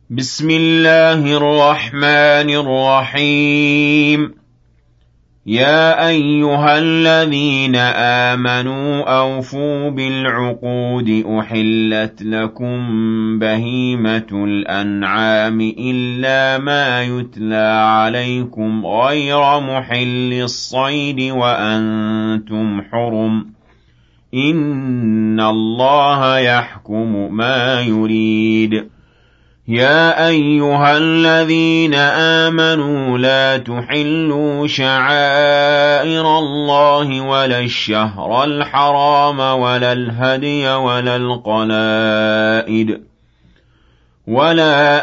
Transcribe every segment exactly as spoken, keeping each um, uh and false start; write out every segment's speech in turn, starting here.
بسم الله الرحمن الرحيم. يا أيها الذين آمنوا أوفوا بالعقود أحلت لكم بهيمة الأنعام إلا ما يتلى عليكم غير محل الصيد وأنتم حرم إن الله يحكم ما يريد. يا أيها الذين آمنوا لا تحلوا شعائر الله ولا الشهر الحرام ولا الهدي ولا القلائد ولا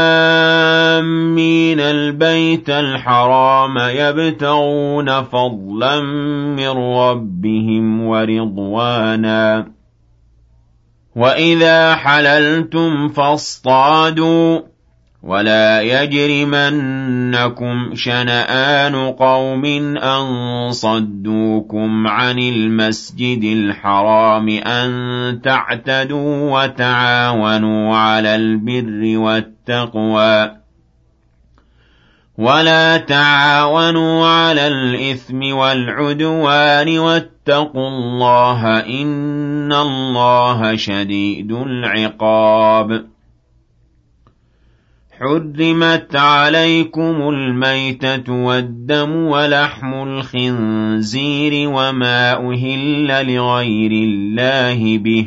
آمين البيت الحرام يبتغون فضلا من ربهم ورضوانا. وإذا حللتم فاصطادوا ولا يجرمنكم شنآن قوم أن صدوكم عن المسجد الحرام أن تعتدوا وتعاونوا على البر والتقوى ولا تعاونوا على الإثم والعدوان واتقوا الله إن الله شديد العقاب. حرمت عليكم الميتة والدم ولحم الخنزير وما أهل لغير الله به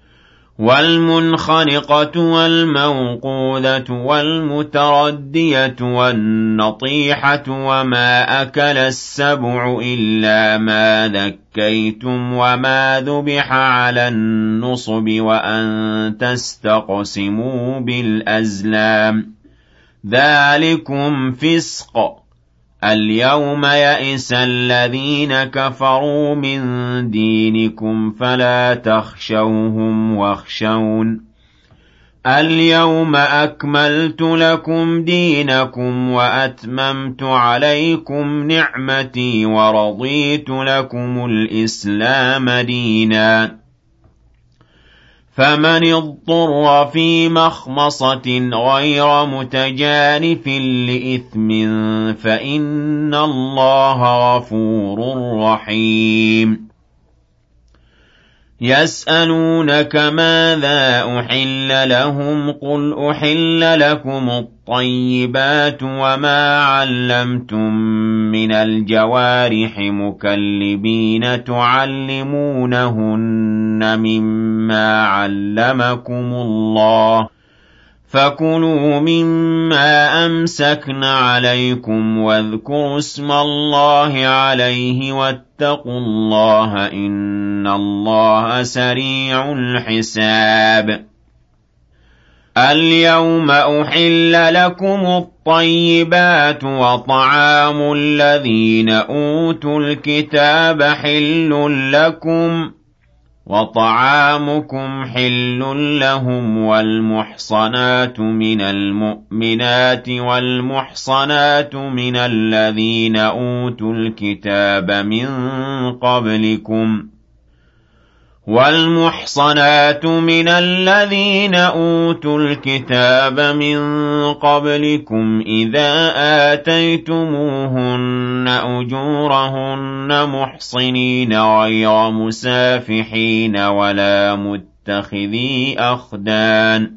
والمنخنقة والموقوذة والمتردية والنطيحة وما أكل السبع إلا ما ذكيتم وما ذبح على النصب وأن تستقسموا بالأزلام ذلكم فسق. اليوم يئس الذين كفروا من دينكم فلا تخشوهم واخشون. اليوم أكملت لكم دينكم وأتممت عليكم نعمتي ورضيت لكم الإسلام دينا. فمن اضطر في مخمصة غير متجانف لإثم فإن الله غفور رحيم. يسألونك ماذا أحل لهم قل أحل لكم الطيبات وما علمتم من الجوارح مكلبين تعلمونهن مما علمكم الله فكلوا مما أمسكن عليكم واذكروا اسم الله عليه واتقوا الله إن الله سريع الحساب. اليوم أحل لكم الطيبات وطعام الذين أوتوا الكتاب حل لكم وطعامكم حل لهم والمحصنات من المؤمنات والمحصنات من الذين أوتوا الكتاب من قبلكم والمحصنات من الذين أوتوا الكتاب من قبلكم إذا آتيتموهن أجورهن محصنين غير مسافحين ولا متخذي أخدان.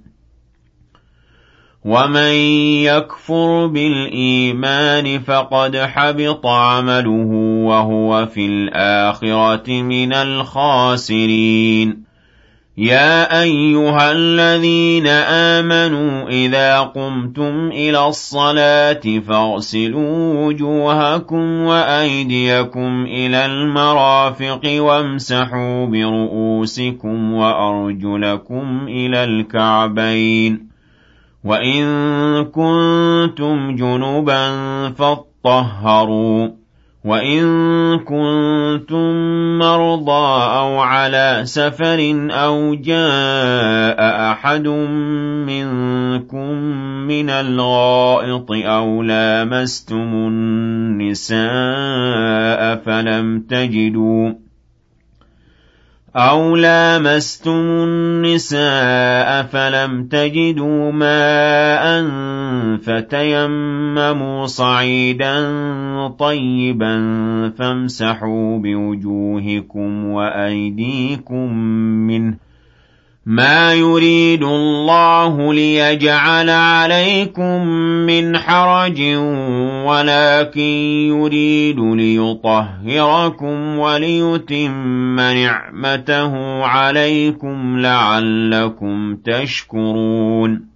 ومن يكفر بالإيمان فقد حبط عمله وهو في الآخرة من الخاسرين. يا أيها الذين آمنوا إذا قمتم إلى الصلاة فاغسلوا وجوهكم وأيديكم إلى المرافق وامسحوا برؤوسكم وأرجلكم إلى الكعبين وإن كنتم جنبا فاطهروا وإن كنتم مرضى أو على سفر أو جاء أحد منكم من الغائط أو لامستم النساء فلم تجدوا أَوْ لَامَسْتُمُ النِّسَاءَ فَلَمْ تَجِدُوا مَاءً فَتَيَمَّمُوا صَعِيدًا طَيِّبًا فَامْسَحُوا بِوُجُوهِكُمْ وَأَيْدِيكُم مِّنْهُ ۚ مَا يُرِيدُ اللَّهُ لِيَجْعَلَ عَلَيْكُم مِّنْ حَرَجٍ وَلَٰكِن يُرِيدُ لِيُطَهِّرَكُمْ وَلِيُتِمَّ نِعْمَتَهُ عَلَيْكُمْ لَعَلَّكُمْ تَشْكُرُونَ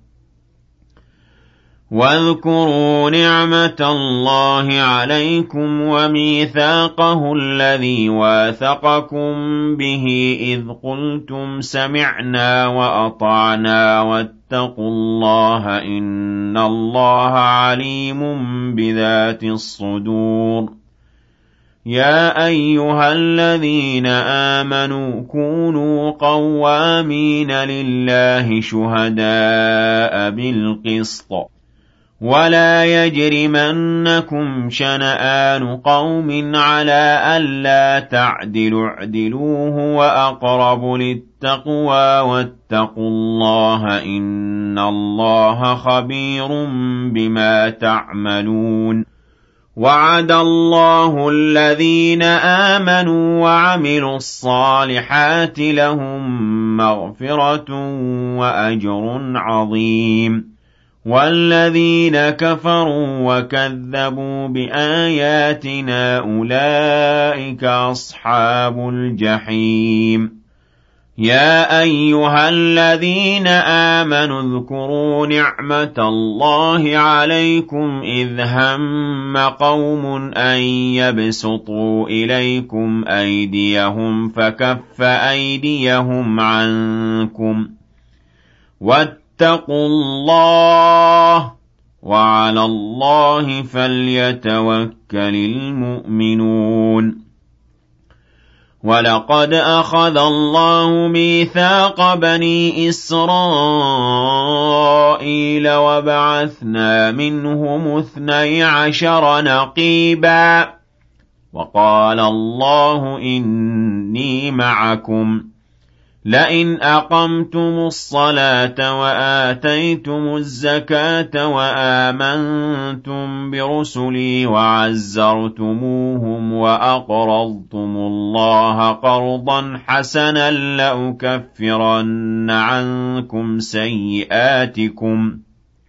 وَاذْكُرُوا نِعْمَةَ اللَّهِ عَلَيْكُمْ وَمِيثَاقَهُ الَّذِي وَاثَقَكُم بِهِ إِذْ قُلْتُمْ سَمِعْنَا وَأَطَعْنَا وَاتَّقُوا اللَّهَ ۚ إِنَّ اللَّهَ عَلِيمٌ بِذَاتِ الصُّدُورِ. يَا أَيُّهَا الَّذِينَ آمَنُوا كُونُوا قَوَّامِينَ لِلَّهِ شُهَدَاءَ بِالْقِسْطِ ۖ وَلَا يَجْرِمَنَّكُمْ شَنَآنُ قَوْمٍ عَلَىٰ أَلَّا تَعْدِلُوا ۚ اعْدِلُوا هُوَ أَقْرَبُ لِلتَّقْوَىٰ ۖ وَاتَّقُوا اللَّهَ ۚ إِنَّ اللَّهَ خَبِيرٌ بِمَا تَعْمَلُونَ. وَعَدَ اللَّهُ الَّذِينَ آمَنُوا وَعَمِلُوا الصَّالِحَاتِ لَهُم مَّغْفِرَةٌ وَأَجْرٌ عَظِيمٌ. وَالَّذِينَ كَفَرُوا وَكَذَّبُوا بِآيَاتِنَا أُولَٰئِكَ أَصْحَابُ الْجَحِيمِ. يَا أَيُّهَا الَّذِينَ آمَنُوا اذْكُرُوا نِعْمَةَ اللَّهِ عَلَيْكُمْ إِذْ هَمَّ قَوْمٌ أَن يَبْسُطُوا إِلَيْكُمْ أَيْدِيَهُمْ فَكَفَّ أَيْدِيَهُمْ عَنكُمْ ۖ وَاتَّقُوا اللَّهَ ۚ وَعَلَى اللَّهِ فَلْيَتَوَكَّلِ الْمُؤْمِنُونَ. وَلَقَدْ أَخَذَ اللَّهُ مِيثَاقَ بَنِي إِسْرَائِيلَ وَبَعَثْنَا مِنْهُمُ اثْنَيْ عَشَرَ نَقِيبًا ۖ وَقَالَ اللَّهُ إِنِّي مَعَكُمْ ۖ لَئِنْ أَقَمْتُمُ الصَّلَاةَ وَآتَيْتُمُ الزَّكَاةَ وَآمَنتُم بِرُسُلِي وَعَزَّرْتُمُوهُمْ وَأَقْرَضْتُمُ اللَّهَ قَرْضًا حَسَنًا لَّأُكَفِّرَنَّ عَنكُمْ سَيِّئَاتِكُمْ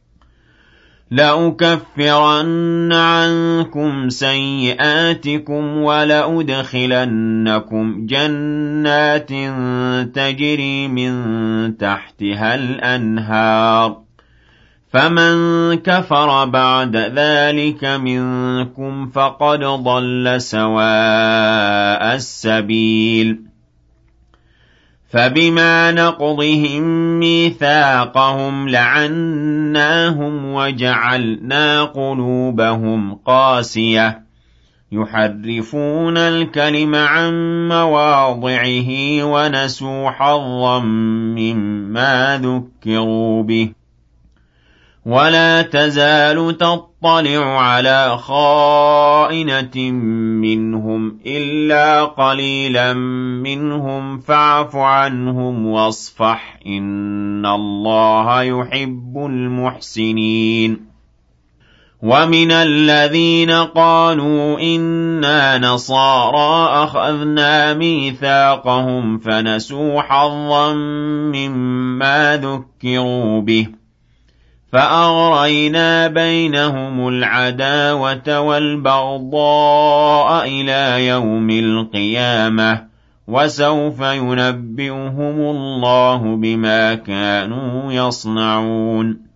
لَأُكَفِّرَنَّ عَنكُمْ سَيِّئَاتِكُمْ وَلَأُدْخِلَنَّكُمْ جَنَّاتٍ تَجْرِي مِن تَحْتِهَا الْأَنْهَارُ ۚ فَمَن كَفَرَ بَعْدَ ذَٰلِكَ مِنكُمْ فَقَدْ ضَلَّ سَوَاءَ السَّبِيلِ. فَبِمَا نَقْضِهِم مِّيثَاقَهُمْ لَعَنَّاهُمْ وَجَعَلْنَا قُلُوبَهُمْ قَاسِيَةً يُحَرِّفُونَ الْكَلِمَ عَن مَّوَاضِعِهِ وَنَسُوا حَظًّا مِّمَّا ذُكِّرُوا بِهِ. وَلَا تَزَالُ تَطَّلِعُ عَلَىٰ خَائِنَةٍ مِّنْهُمْ إِلَّا قَلِيلًا مِّنْهُمْ فَاعْفُ عَنْهُمْ وَاصْفَحْ ۚ إِنَّ اللَّهَ يُحِبُّ الْمُحْسِنِينَ. وَمِنَ الَّذِينَ قَالُوا إِنَّا نَصَارَىٰ أَخَذْنَا مِيثَاقَهُمْ فَنَسُوا حَظًّا مِّمَّا ذُكِّرُوا بِهِ، فَأَغْرَيْنَا بَيْنَهُمُ الْعَدَاوَةَ وَالْبَغْضَاءَ إِلَىٰ يَوْمِ الْقِيَامَةِ ۚ وَسَوْفَ يُنَبِّئُهُمُ اللَّهُ بِمَا كَانُوا يَصْنَعُونَ.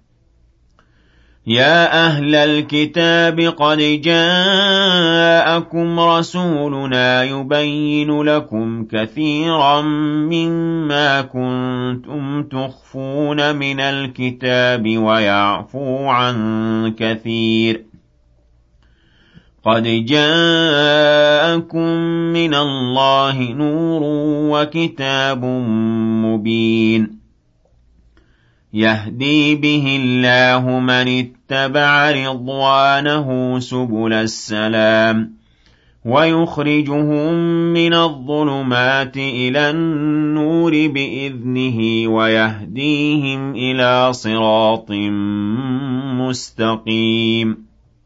يَا أَهْلَ الْكِتَابِ قَدْ جَاءَكُمْ رَسُولُنَا يُبَيِّنُ لَكُمْ كَثِيرًا مِّمَّا كُنتُمْ تُخْفُونَ مِنَ الْكِتَابِ وَيَعْفُو عَن كَثِيرٍ. قَدْ جَاءَكُم مِّنَ اللَّهِ نُورٌ وَكِتَابٌ مُّبِينٌ يَهْدِي بِهِ اللَّهُ مَنِ اتَّبَعَ رِضْوَانَهُ سُبُلَ السَّلَامِ، ويخرجهم من الظلمات إلى النور بإذنه ويهديهم إلى صراط مستقيم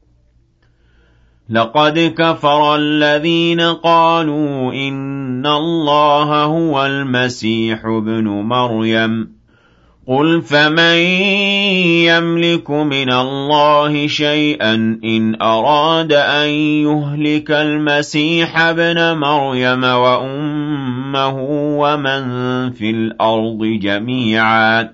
لقد كفر الذين قالوا إن الله هو المسيح ابن مريم قل فمن يملك من الله شيئا إن أراد أن يهلك المسيح ابن مريم وأمه ومن في الأرض جميعا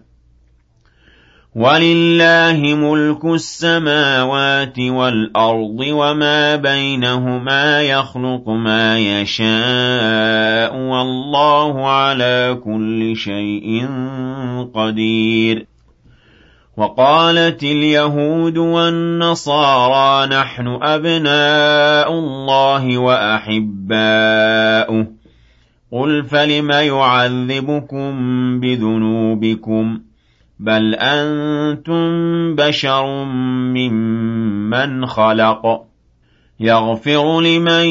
ولله ملك السماوات والأرض وما بينهما يخلق ما يشاء والله على كل شيء قدير وقالت اليهود والنصارى نحن أبناء الله وأحباؤه قل فلم يعذبكم بذنوبكم بل أنتم بشر ممن خلق يغفر لمن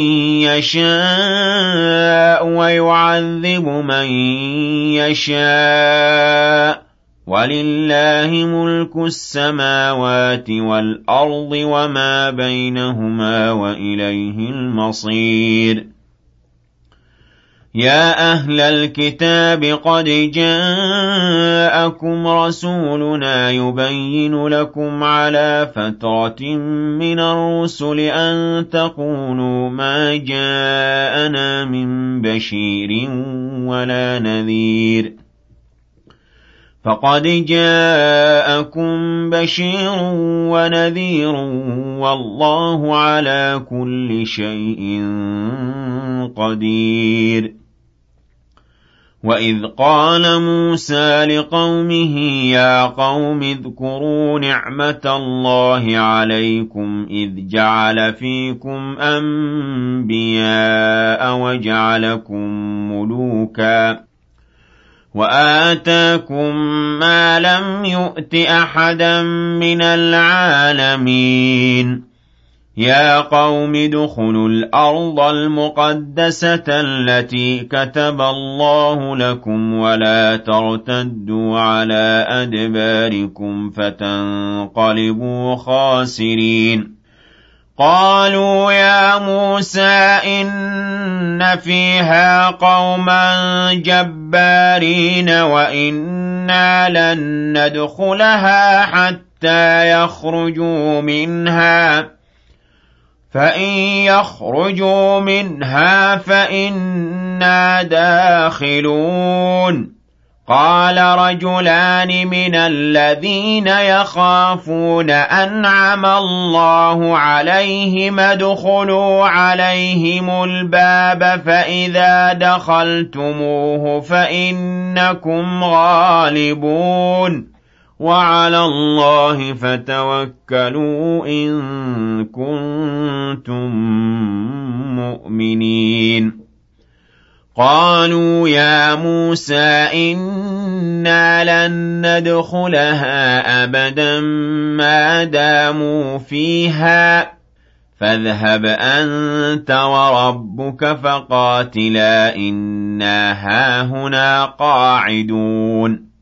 يشاء ويعذب من يشاء ولله ملك السماوات والأرض وما بينهما وإليه المصير يا أهل الكتاب قد جاءكم رسولنا يبين لكم على فترة من الرسل أن تقولوا ما جاءنا من بشير ولا نذير فقد جاءكم بشير ونذير والله على كل شيء قدير وإذ قال موسى لقومه يا قوم اذكروا نعمة الله عليكم إذ جعل فيكم أنبياء وجعلكم ملوكا وآتاكم ما لم يؤت أحدا من العالمين يا قوم ادخلوا الأرض المقدسة التي كتب الله لكم ولا ترتدوا على أدباركم فتنقلبوا خاسرين قالوا يا موسى إن فيها قوما جبارين وإنا لن ندخلها حتى يخرجوا منها فإن يخرجوا منها فإنا داخلون قال رجلان من الذين يخافون أنعم الله عليهم ادخلوا عليهم الباب فإذا دخلتموه فإنكم غالبون وعلى الله فتوكلوا إن كنتم مؤمنين قالوا يا موسى إنا لن ندخلها أبدا ما داموا فيها فاذهب أنت وربك فقاتلا إنا هاهنا قاعدون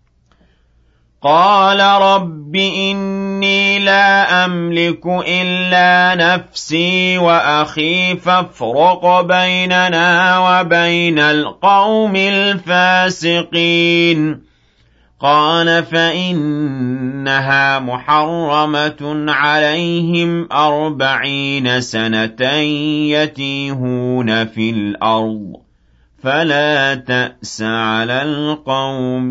قال رب إني لا أملك إلا نفسي وأخي فافرق بيننا وبين القوم الفاسقين قال فإنها محرمة عليهم أربعين سنة يتيهون في الأرض فلا تأس على القوم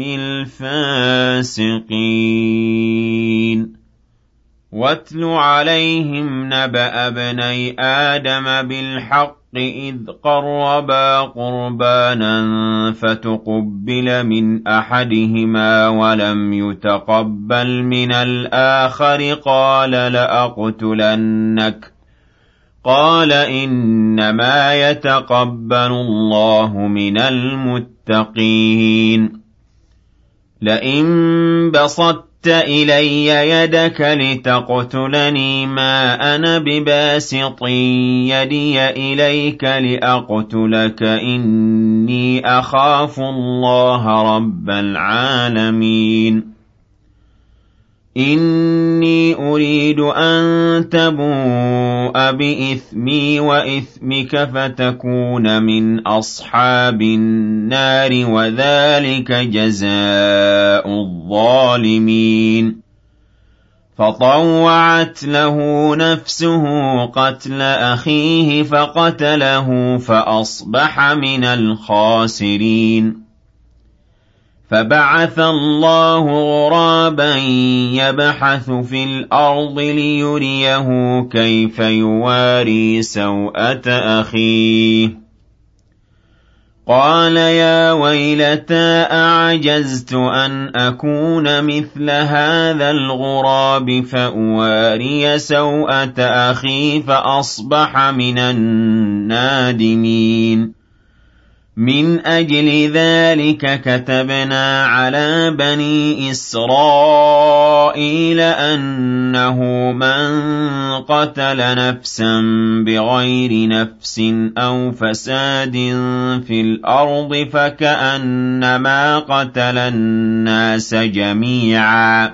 الفاسقين واتل عليهم نبأ ابني آدم بالحق إذ قربا قربانا فتقبل من أحدهما ولم يتقبل من الآخر قال لأقتلنك قال إنما يتقبل الله من المتقين لئن بسطت إِلَيَّ يَدَكَ لِتَقْتُلَنِي مَا أَنَا بِبَاسِطٍ يَدِيَ إِلَيْكَ لِأَقْتُلَكَ إِنِّي أَخَافُ اللَّهَ رَبَّ الْعَالَمِينَ إِنِّي أُرِيدُ أَن تَبُوءَ بِإِثْمِي وَإِثْمِكَ فَتَكُونَ مِنْ أَصْحَابِ النَّارِ ۖ وَذَٰلِكَ جَزَاءُ الظَّالِمِينَ فَطَوَّعَتْ لَهُ نَفْسُهُ قَتْلَ أَخِيهِ فَقَتَلَهُ فَأَصْبَحَ مِنَ الْخَاسِرِينَ فَبَعَثَ اللَّهُ غُرَابًا يَبْحَثُ فِي الْأَرْضِ لِيُرِيَهُ كَيْفَ يُوَارِي سَوْءَةَ أَخِيهِ ۚ قَالَ يَا وَيْلَتَا أَعَجَزْتُ أَنْ أَكُونَ مِثْلَ هَٰذَا الْغُرَابِ فَأُوَارِيَ سَوْءَةَ أَخِي فَأَصْبَحَ مِنَ النَّادِمِينَ مِنْ أَجْلِ ذَٰلِكَ كَتَبْنَا عَلَىٰ بَنِي إِسْرَائِيلَ أَنَّهُ مَن قَتَلَ نَفْسًا بِغَيْرِ نَفْسٍ أَوْ فَسَادٍ فِي الْأَرْضِ فَكَأَنَّمَا قَتَلَ النَّاسَ جَمِيعًا ۚ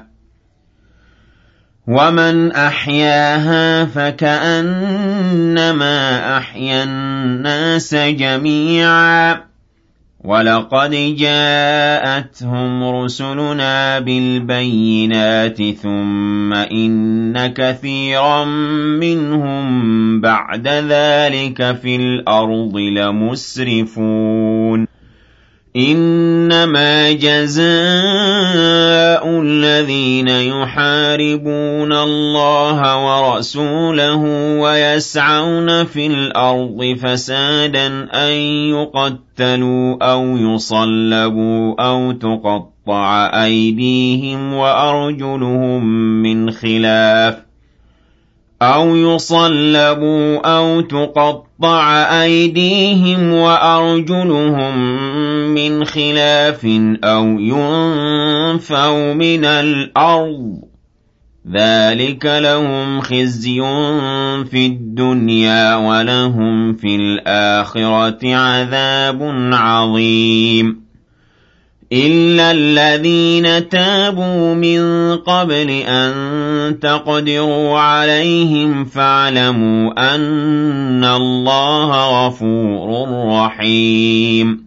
وَمَنْ أَحْيَاهَا فَكَأَنَّمَا أَحْيَا النَّاسَ جَمِيعًا ۚ وَلَقَدْ جَاءَتْهُمْ رُسُلُنَا بِالْبَيِّنَاتِ ثُمَّ إِنَّ كَثِيرًا مِّنْهُم بَعْدَ ذَٰلِكَ فِي الْأَرْضِ لَمُسْرِفُونَ إِنَّمَا جَزَاءُ الَّذِينَ يُحَارِبُونَ اللَّهَ وَرَسُولَهُ وَيَسْعَوْنَ فِي الْأَرْضِ فَسَادًا أَن يُقَتَّلُوا أَوْ يُصَلَّبُوا أَوْ تُقَطَّعَ أَيْدِيهِمْ وَأَرْجُلُهُم مِّنْ خِلَافٍ أَوْ يُصَلَّبُوا أَوْ تُقَطَّعَ أَيْدِيهِمْ وَأَرْجُلُهُم مِّنْ خِلَافٍ أَوْ يُنفَوْا مِنَ الْأَرْضِ ۚ ذَٰلِكَ لَهُمْ خِزْيٌ فِي الدُّنْيَا ۖ وَلَهُمْ فِي الْآخِرَةِ عَذَابٌ عَظِيمٌ إِلَّا الَّذِينَ تَابُوا مِن قَبْلِ أَن تَقْدِرُوا عَلَيْهِمْ فَاعْلَمُوا أَنَّ اللَّهَ غَفُورٌ رَّحِيمٌ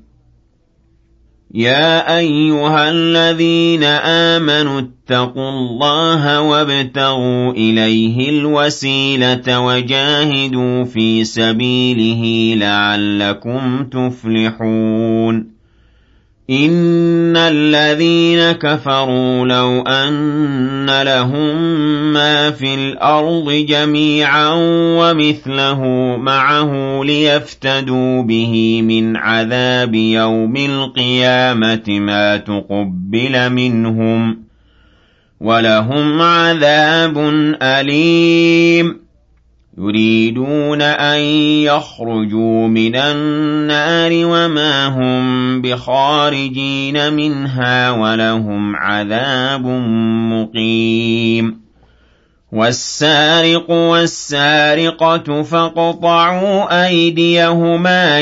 يَا أَيُّهَا الَّذِينَ آمَنُوا اتَّقُوا اللَّهَ وَابْتَغُوا إِلَيْهِ الْوَسِيلَةَ وَجَاهِدُوا فِي سَبِيلِهِ لَعَلَّكُمْ تُفْلِحُونَ إِنَّ الَّذِينَ كَفَرُوا لَوْ أَنَّ لَهُم مَّا فِي الْأَرْضِ جَمِيعًا وَمِثْلَهُ مَعَهُ لِيَفْتَدُوا بِهِ مِنْ عَذَابِ يَوْمِ الْقِيَامَةِ مَا تُقُبِّلَ مِنْهُمْ ۖ وَلَهُمْ عَذَابٌ أَلِيمٌ يُرِيدُونَ أَن يَخْرُجُوا مِنَ النَّارِ وَمَا هُم بِخَارِجِينَ مِنْهَا وَلَهُمْ عَذَابٌ مُّقِيمٌ وَالسَّارِقُ وَالسَّارِقَةُ فَاقْطَعُوا أَيْدِيَهُمَا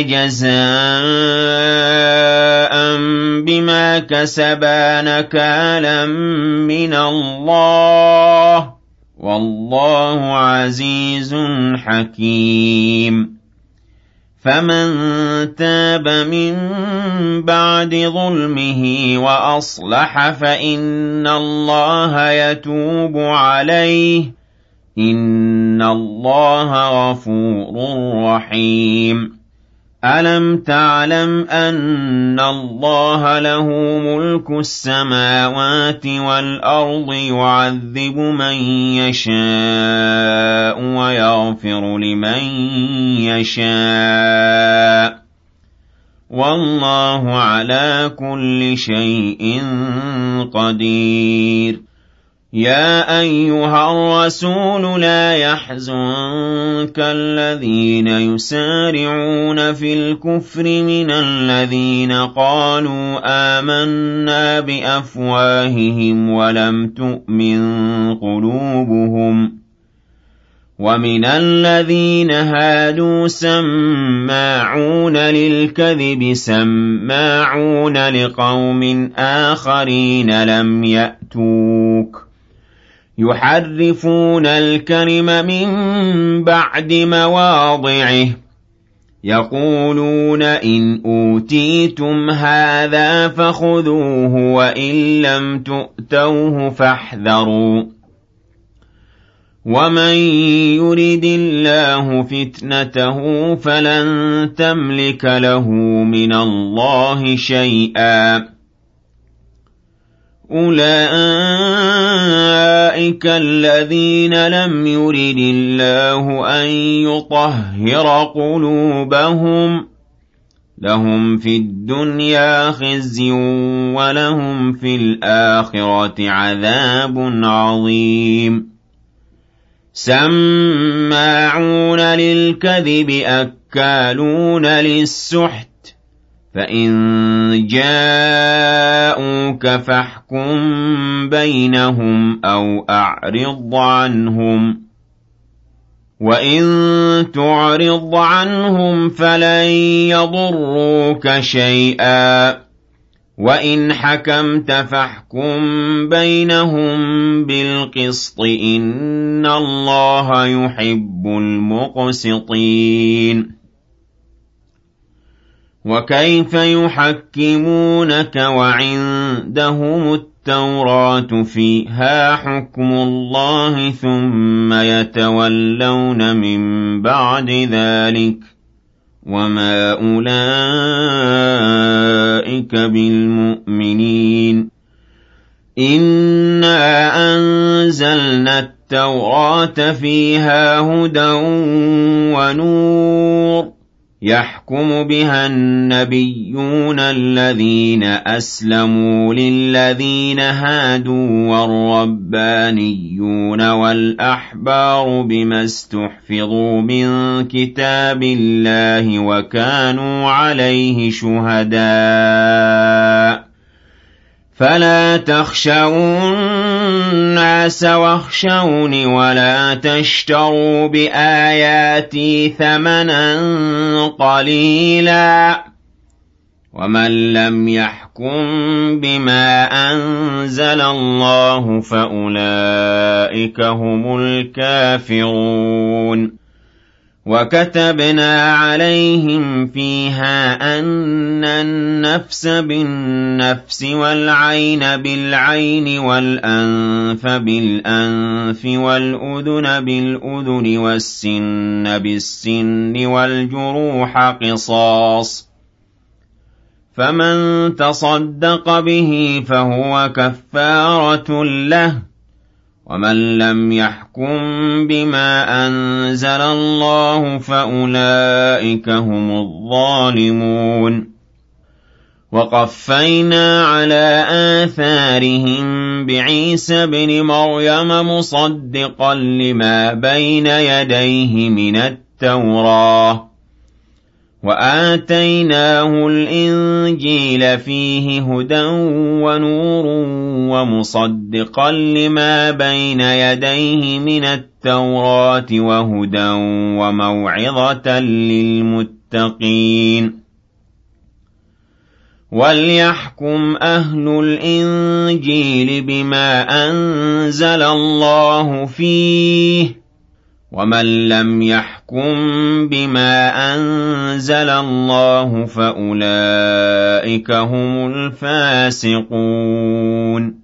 جَزَاءً بِمَا كَسَبَا نَكَالًا مِّنَ اللَّهِ ۗ وَاللَّهُ عَزِيزٌ حَكِيمٌ فَمَن تَابَ مِن بَعْدِ ظُلْمِهِ وَأَصْلَحَ فَإِنَّ اللَّهَ يَتُوبُ عَلَيْهِ ۗ إِنَّ اللَّهَ غَفُورٌ رَّحِيمٌ أَلَمْ تَعْلَمْ أَنَّ اللَّهَ لَهُ مُلْكُ السَّمَاوَاتِ وَالْأَرْضِ يُعَذِّبُ مَن يَشَاءُ وَيَغْفِرُ لِمَن يَشَاءُ ۗ وَاللَّهُ عَلَىٰ كُلِّ شَيْءٍ قَدِيرٌ يَا أَيُّهَا الرَّسُولُ لَا يَحْزُنكَ الَّذِينَ يُسَارِعُونَ فِي الْكُفْرِ مِنَ الَّذِينَ قَالُوا آمَنَّا بِأَفْوَاهِهِمْ وَلَمْ تُؤْمِن قُلُوبُهُمْ ۛ وَمِنَ الَّذِينَ هَادُوا سَمَّاعُونَ لِلْكَذِبِ سَمَّاعُونَ لِقَوْمٍ آخَرِينَ لَمْ يَأْتُوكَ ۖ يُحَرِّفُونَ الْكَلِمَ مِن بَعْدِ مَوَاضِعِهِ ۖ يَقُولُونَ إِنْ أُوتِيتُمْ هَٰذَا فَخُذُوهُ وَإِن لَّمْ تُؤْتَوْهُ فَاحْذَرُوا ۚ وَمَن يُرِدِ اللَّهُ فِتْنَتَهُ فَلَن تَمْلِكَ لَهُ مِنَ اللَّهِ شَيْئًا ۚ أُولَٰئِكَ الَّذِينَ لَمْ يُرِدِ اللَّهُ أَن يُطَهِّرَ قُلُوبَهُمْ ۚ لَهُمْ فِي الدُّنْيَا خِزْيٌ وَلَهُمْ فِي الْآخِرَةِ عَذَابٌ عَظِيمٌ سَمَّاعُونَ لِلْكَذِبِ أَكَّالُونَ لِلسُّحْتِ ۚ فَإِن جَاءُوكَ فَاحْكُم بَيْنَهُمْ أَوْ أَعْرِضْ عَنْهُمْ ۖ وَإِن تُعْرِضْ عَنْهُمْ فَلَن يَضُرُّوكَ شَيْئًا ۖ وَإِنْ حَكَمْتَ فَاحْكُم بَيْنَهُم بِالْقِسْطِ ۚ إِنَّ اللَّهَ يُحِبُّ الْمُقْسِطِينَ وَكَيْفَ يُحَكِّمُونَكَ وَعِندَهُمُ التَّوْرَاةُ فِيهَا حُكْمُ اللَّهِ ثُمَّ يَتَوَلَّوْنَ مِن بَعْدِ ذَٰلِكَ ۚ وَمَا أُولَٰئِكَ بِالْمُؤْمِنِينَ إِنَّا أَنزَلْنَا التَّوْرَاةَ فِيهَا هُدًى وَنُورٌ ۚ يَحْكُمُ بِهَا النَّبِيُّونَ الَّذِينَ أَسْلَمُوا لِلَّذِينَ هَادُوا وَالرَّبَّانِيُّونَ وَالْأَحْبَارُ بِمَا اسْتُحْفِظُوا مِن كِتَابِ اللَّهِ وَكَانُوا عَلَيْهِ شُهَدَاءَ ۚ فَلَا تَخْشَوُا النَّاسَ وَاخْشَوْنِ وَلَا تَشْتَرُوا بِآيَاتِي ثَمَنًا قَلِيلًا ۚ وَمَن لَّمْ يَحْكُم بِمَا أَنزَلَ اللَّهُ فَأُولَٰئِكَ هُمُ الْكَافِرُونَ وَكَتَبْنَا عَلَيْهِمْ فِيهَا أَنَّ النَّفْسَ بِالنَّفْسِ وَالْعَيْنَ بِالْعَيْنِ وَالْأَنفَ بِالْأَنفِ وَالْأُذُنَ بِالْأُذُنِ وَالسِّنَّ بِالسِّنِّ وَالْجُرُوحَ قِصَاصٌ ۚ فَمَن تَصَدَّقَ بِهِ فَهُوَ كَفَّارَةٌ لَّهُ ۚ وَمَن لَّمْ يَحْكُم بِمَا أَنزَلَ اللَّهُ فَأُولَٰئِكَ هُمُ الظَّالِمُونَ وَقَفَّيْنَا عَلَىٰ آثَارِهِم بِعِيسَى ابْنِ مَرْيَمَ مُصَدِّقًا لِّمَا بَيْنَ يَدَيْهِ مِنَ التَّوْرَاةِ ۖ وَآتَيْنَاهُ الْإِنجِيلَ فِيهِ هُدًى وَنُورٌ وَمُصَدِّقًا لِّمَا بَيْنَ يَدَيْهِ مِنَ التَّوْرَاةِ وَهُدًى وَمَوْعِظَةً لِّلْمُتَّقِينَ وَلْيَحْكُمْ أَهْلُ الْإِنجِيلِ بِمَا أَنزَلَ اللَّهُ فِيهِ ۚ وَمَن لَّمْ يَحْكُم بِمَا أَنزَلَ اللَّهُ فَأُولَٰئِكَ هُمُ الْفَاسِقُونَ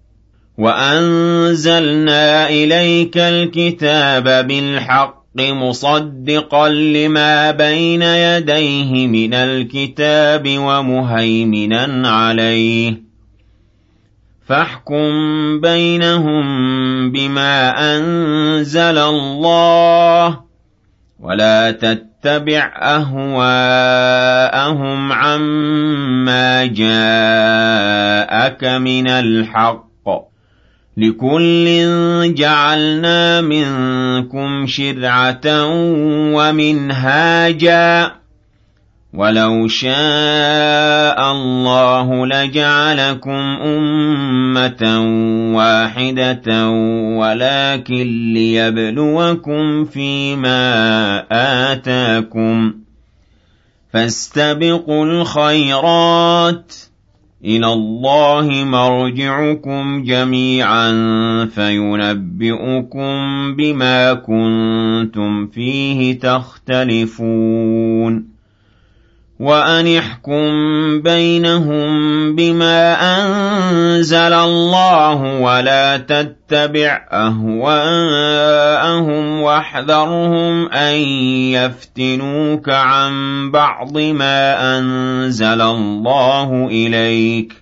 وَأَنزَلْنَا إِلَيْكَ الْكِتَابَ بِالْحَقِّ مُصَدِّقًا لِّمَا بَيْنَ يَدَيْهِ مِنَ الْكِتَابِ وَمُهَيْمِنًا عَلَيْهِ ۖ فَاحْكُم بَيْنَهُم بِمَا أَنزَلَ اللَّهُ ۖ وَلَا تَتَّبِعْ أَهْوَاءَهُمْ عَمَّا جَاءَكَ مِنَ الْحَقِّ ۚ لِكُلٍّ جَعَلْنَا مِنكُمْ شِرْعَةً وَمِنْهَاجًا وَلَوْ شَاءَ اللَّهُ لَجَعَلَكُمْ أُمَّةً وَاحِدَةً وَلَكِن لِّيَبْلُوَكُمْ فِيمَا آتَاكُمْ ۖ فَاسْتَبِقُوا الْخَيْرَاتِ ۚ إِلَى اللَّهِ مَرْجِعُكُمْ جَمِيعًا فَيُنَبِّئُكُم بِمَا كُنتُمْ فِيهِ تَخْتَلِفُونَ وَأَنِ احْكُم بَيْنَهُم بِمَا أَنزَلَ اللَّهُ وَلَا تَتَّبِعْ أَهْوَاءَهُمْ وَاحْذَرْهُمْ أَن يَفْتِنُوكَ عَن بَعْضِ مَا أَنزَلَ اللَّهُ إِلَيْكَ ۖ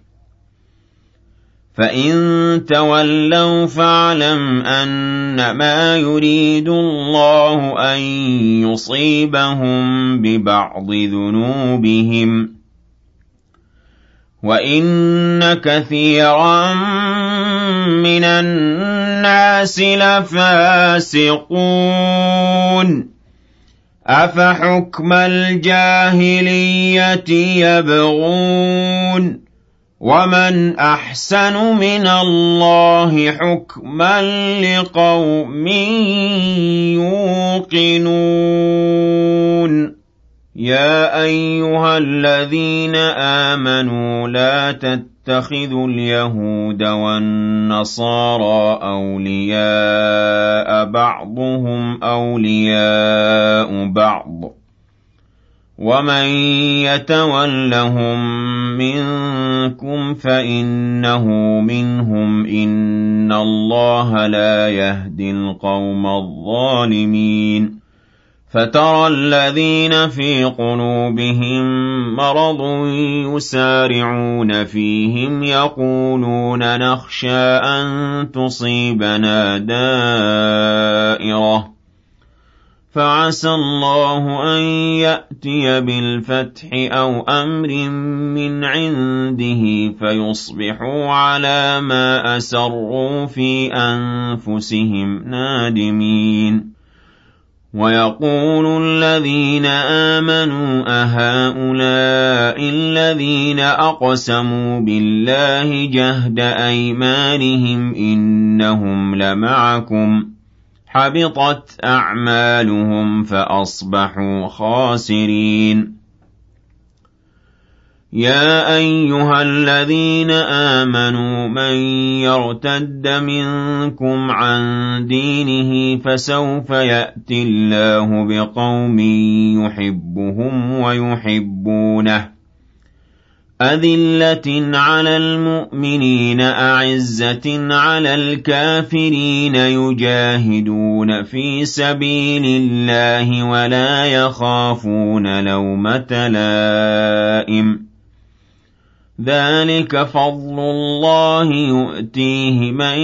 فَإِن تَوَلَّوْا فَاعْلَمْ أَنَّمَا يُرِيدُ اللَّهُ أَن يُصِيبَهُم بِبَعْضِ ذُنُوبِهِمْ ۗ وَإِنَّ كَثِيرًا مِّنَ النَّاسِ لَفَاسِقُونَ أَفَحُكْمَ الْجَاهِلِيَّةِ يَبْغُونَ وَمَنْ أَحْسَنُ مِنَ اللَّهِ حُكْمًا لِقَوْمٍ يُوقِنُونَ يَا أَيُّهَا الَّذِينَ آمَنُوا لَا تَتَّخِذُوا الْيَهُودَ وَالنَّصَارَىٰ أَوْلِيَاءَ بَعْضُهُمْ أَوْلِيَاءُ بَعْضٍ ۚ وَمَن يَتَوَلَّهُم مِّنكُمْ فَإِنَّهُ مِنْهُمْ ۗ إِنَّ اللَّهَ لَا يَهْدِي الْقَوْمَ الظَّالِمِينَ فَتَرَى الَّذِينَ فِي قُلُوبِهِم مَّرَضٌ يُسَارِعُونَ فِيهِمْ يَقُولُونَ نَخْشَىٰ أَن تُصِيبَنَا دَائِرَةٌ ۚ فَعَسَى اللَّهُ أَن يَأْتِيَ بِالْفَتْحِ أَوْ أَمْرٍ مِّنْ عِندِهِ فَيُصْبِحُوا عَلَىٰ مَا أَسَرُّوا فِي أَنفُسِهِمْ نَادِمِينَ وَيَقُولُ الَّذِينَ آمَنُوا أَهَٰؤُلَاءِ الَّذِينَ أَقْسَمُوا بِاللَّهِ جَهْدَ أَيْمَانِهِمْ إِنَّهُمْ لَمَعَكُمْ ۚ حَبِطَتْ أَعْمَالُهُمْ فَأَصْبَحُوا خَاسِرِينَ يَا أَيُّهَا الَّذِينَ آمَنُوا مَن يَرْتَدَّ مِنكُمْ عَن دِينِهِ فَسَوْفَ يَأْتِي اللَّهُ بِقَوْمٍ يُحِبُّهُمْ وَيُحِبُّونَهُ أَذِلَّةٍ عَلَى الْمُؤْمِنِينَ أَعِزَّةٍ عَلَى الْكَافِرِينَ يُجَاهِدُونَ فِي سَبِيلِ اللَّهِ وَلَا يَخَافُونَ لَوْمَةَ لَائِمٍ ۚ ذَٰلِكَ فَضْلُ اللَّهِ يُؤْتِيهِ مَن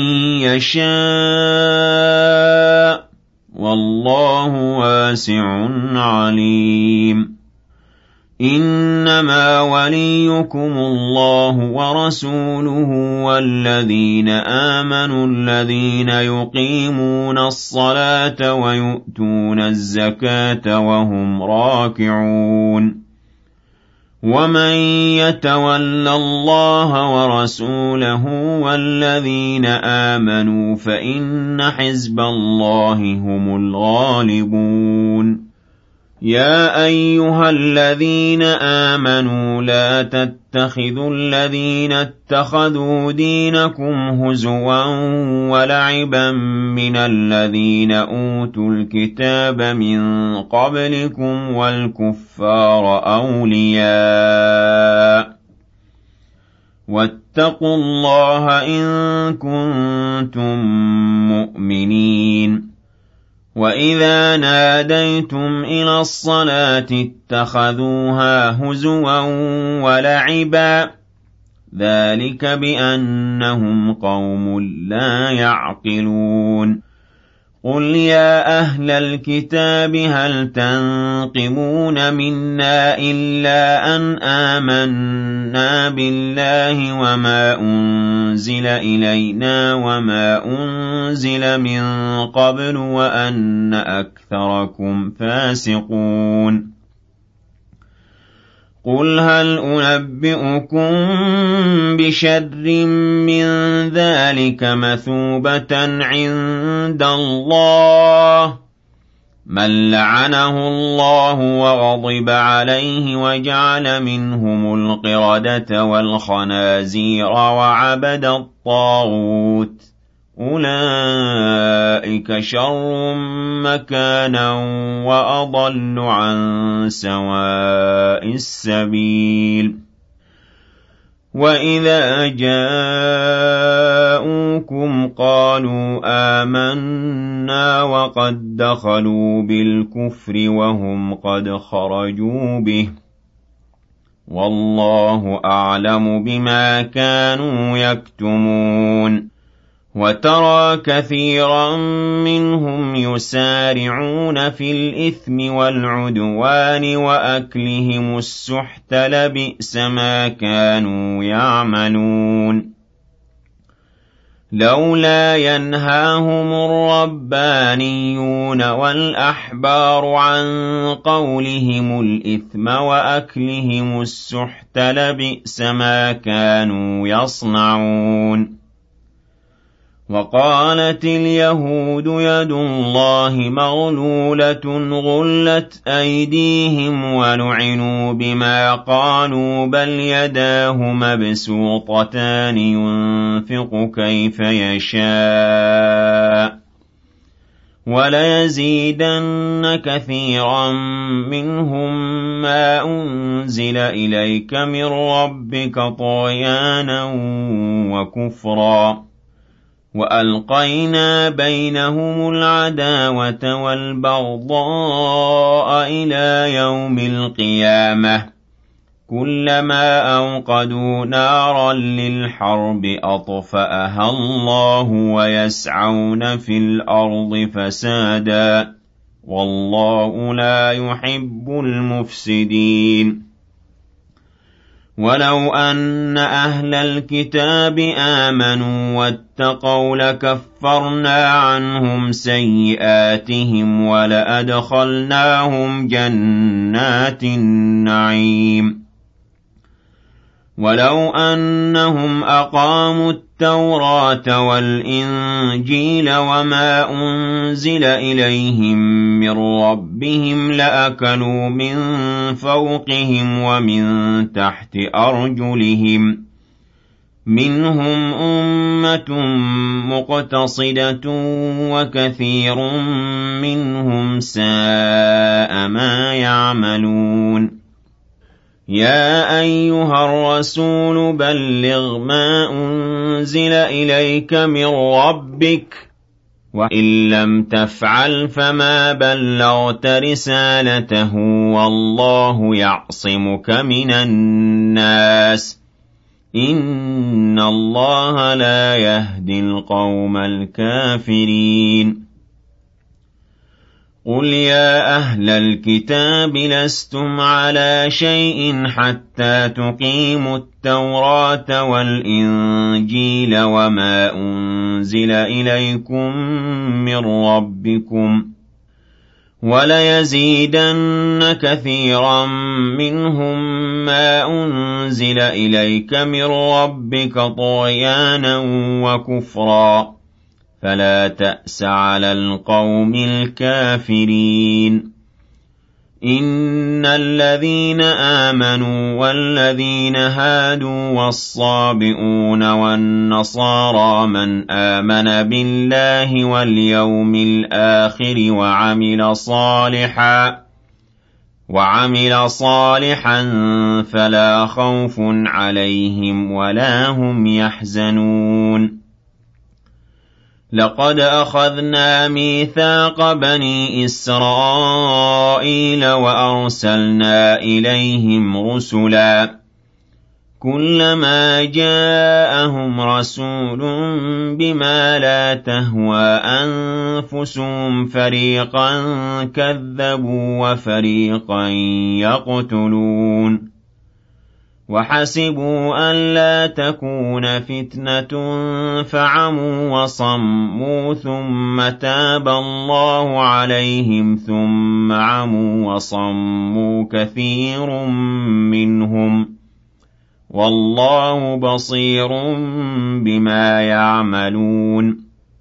يَشَاءُ ۚ وَاللَّهُ وَاسِعٌ عَلِيمٌ إِنَّمَا وَلِيُّكُمُ اللَّهُ وَرَسُولُهُ وَالَّذِينَ آمَنُوا الَّذِينَ يُقِيمُونَ الصَّلَاةَ وَيُؤْتُونَ الزَّكَاةَ وَهُمْ رَاكِعُونَ وَمَن يَتَوَلَّ اللَّهَ وَرَسُولَهُ وَالَّذِينَ آمَنُوا فَإِنَّ حِزْبَ اللَّهِ هُمُ الْغَالِبُونَ يَا أَيُّهَا الَّذِينَ آمَنُوا لَا تَتَّخِذُوا الَّذِينَ اتَّخَذُوا دِينَكُمْ هُزُوًا وَلَعِبًا مِّنَ الَّذِينَ أُوتُوا الْكِتَابَ مِن قَبْلِكُمْ وَالْكُفَّارَ أَوْلِيَاءَ ۚ وَاتَّقُوا اللَّهَ إِن كُنتُم مُّؤْمِنِينَ وَإِذَا نَادَيْتُمْ إِلَى الصَّلَاةِ اتَّخَذُوهَا هُزُوًا وَلَعِبًا ۚ ذَٰلِكَ بِأَنَّهُمْ قَوْمٌ لَّا يَعْقِلُونَ قُلْ يَا أَهْلَ الْكِتَابِ هَلْ تَنقِمُونَ مِنَّا إِلَّا أَنْ آمَنَّا بِاللَّهِ وَمَا أُنزِلَ إِلَيْنَا وَمَا أُنزِلَ مِن قَبْلُ وَأَنَّ أَكْثَرَكُمْ فَاسِقُونَ قُلْ هَلْ أُنَبِّئُكُم بِشَرٍّ مِّن ذَٰلِكَ مَثُوبَةً عِندَ اللَّهِ مَن لَّعَنَهُ اللَّهُ وَغَضِبَ عَلَيْهِ وَجَعَلَ مِنْهُمُ الْقِرَدَةَ وَالْخَنَازِيرَ وَعَبَدَ الطَّاغُوتَ ۚ أُولَٰئِكَ شَرٌّ مَّكَانًا وَأَضَلُّ عَن سَوَاءِ السَّبِيلِ وَإِذَا جَاءُوكُمْ قَالُوا آمَنَّا وَقَد دَّخَلُوا بِالْكُفْرِ وَهُمْ قَدْ خَرَجُوا بِهِ ۚ وَاللَّهُ أَعْلَمُ بِمَا كَانُوا يَكْتُمُونَ وَتَرَىٰ كَثِيرًا مِّنْهُمْ يُسَارِعُونَ فِي الْإِثْمِ وَالْعُدْوَانِ وَأَكْلِهِمُ السُّحْتَ ۚ لَبِئْسَ مَا كَانُوا يَعْمَلُونَ لَوْلَا يَنْهَاهُمُ الرَّبَّانِيُّونَ وَالْأَحْبَارُ عَن قَوْلِهِمُ الْإِثْمَ وَأَكْلِهِمُ السُّحْتَ ۚ لَبِئْسَ مَا كَانُوا يَصْنَعُونَ وَقَالَتِ الْيَهُودُ يَدُ اللَّهِ مَغْلُولَةٌ غُلَّتْ أَيْدِيهِمْ وَلُعِنُوا بِمَا قَالُوا ۖ بَلْ يَدَاهُ مَبْسُوطَتَانِ يُنفِقُ كَيْفَ يَشَاءُ ۚ وَلَيَزِيدَنَّ كَثِيرًا مِّنْهُم مَّا أُنزِلَ إِلَيْكَ مِن رَّبِّكَ طُغْيَانًا وَكُفْرًا ۖ وَأَلْقَيْنَا بَيْنَهُمُ الْعَدَاوَةَ وَالْبَغْضَاءَ إِلَىٰ يَوْمِ الْقِيَامَةِ ۚ كُلَّمَا أَوْقَدُوا نَارًا لِّلْحَرْبِ أَطْفَأَهَا اللَّهُ ۚ وَيَسْعَوْنَ فِي الْأَرْضِ فَسَادًا ۚ وَاللَّهُ لَا يُحِبُّ الْمُفْسِدِينَ وَلَوْ أَنَّ أَهْلَ الْكِتَابِ آمَنُوا وَاتَّقَوْا لَكَفَّرْنَا عَنْهُمْ سَيِّئَاتِهِمْ وَلَأَدْخَلْنَاهُمْ جَنَّاتِ النَّعِيمِ وَلَوْ أَنَّهُمْ أَقَامُوا التَّوْرَاةَ وَالْإِنجِيلَ وَمَا أُنزِلَ إِلَيْهِم مِّن رَّبِّهِمْ لَأَكَلُوا مِن فَوْقِهِمْ وَمِن تَحْتِ أَرْجُلِهِم ۚ مِّنْهُمْ أُمَّةٌ مُّقْتَصِدَةٌ وَكَثِيرٌ مِّنْهُمْ سَاءَ مَا يَعْمَلُونَ يَا أَيُّهَا الرَّسُولُ بَلِّغْ مَا أُنزِلَ إِلَيْكَ مِن رَّبِّكَ ۖ وَإِن لَّمْ تَفْعَلْ فَمَا بَلَّغْتَ رِسَالَتَهُ ۚ وَاللَّهُ يَعْصِمُكَ مِنَ النَّاسِ ۗ إِنَّ اللَّهَ لَا يَهْدِي الْقَوْمَ الْكَافِرِينَ قُلْ يَا أَهْلَ الْكِتَابِ لَسْتُمْ عَلَىٰ شَيْءٍ حَتَّىٰ تُقِيمُوا التَّوْرَاةَ وَالْإِنجِيلَ وَمَا أُنزِلَ إِلَيْكُم مِّن رَّبِّكُمْ ۗ وَلَيَزِيدَنَّ كَثِيرًا مِّنْهُم مَّا أُنزِلَ إِلَيْكَ مِن رَّبِّكَ طُغْيَانًا وَكُفْرًا ۖ فَلَا تَأْسَ عَلَى الْقَوْمِ الْكَافِرِينَ إِنَّ الَّذِينَ آمَنُوا وَالَّذِينَ هَادُوا وَالصَّابِئُونَ وَالنَّصَارَىٰ مَنْ آمَنَ بِاللَّهِ وَالْيَوْمِ الْآخِرِ وَعَمِلَ صَالِحًا وَعَمِلَ صَالِحًا فَلَا خَوْفٌ عَلَيْهِمْ وَلَا هُمْ يَحْزَنُونَ لَقَدْ أَخَذْنَا مِيثَاقَ بَنِي إِسْرَائِيلَ وَأَرْسَلْنَا إِلَيْهِمْ رُسُلًا كلما جاءهم رسول بما لا تهوى أنفسهم فريقا كذبوا وفريقا يقتلون وحسبوا ألا تكون فتنة فعموا وصموا ثم تاب الله عليهم ثم عموا وصموا كثير منهم والله بصير بما يعملون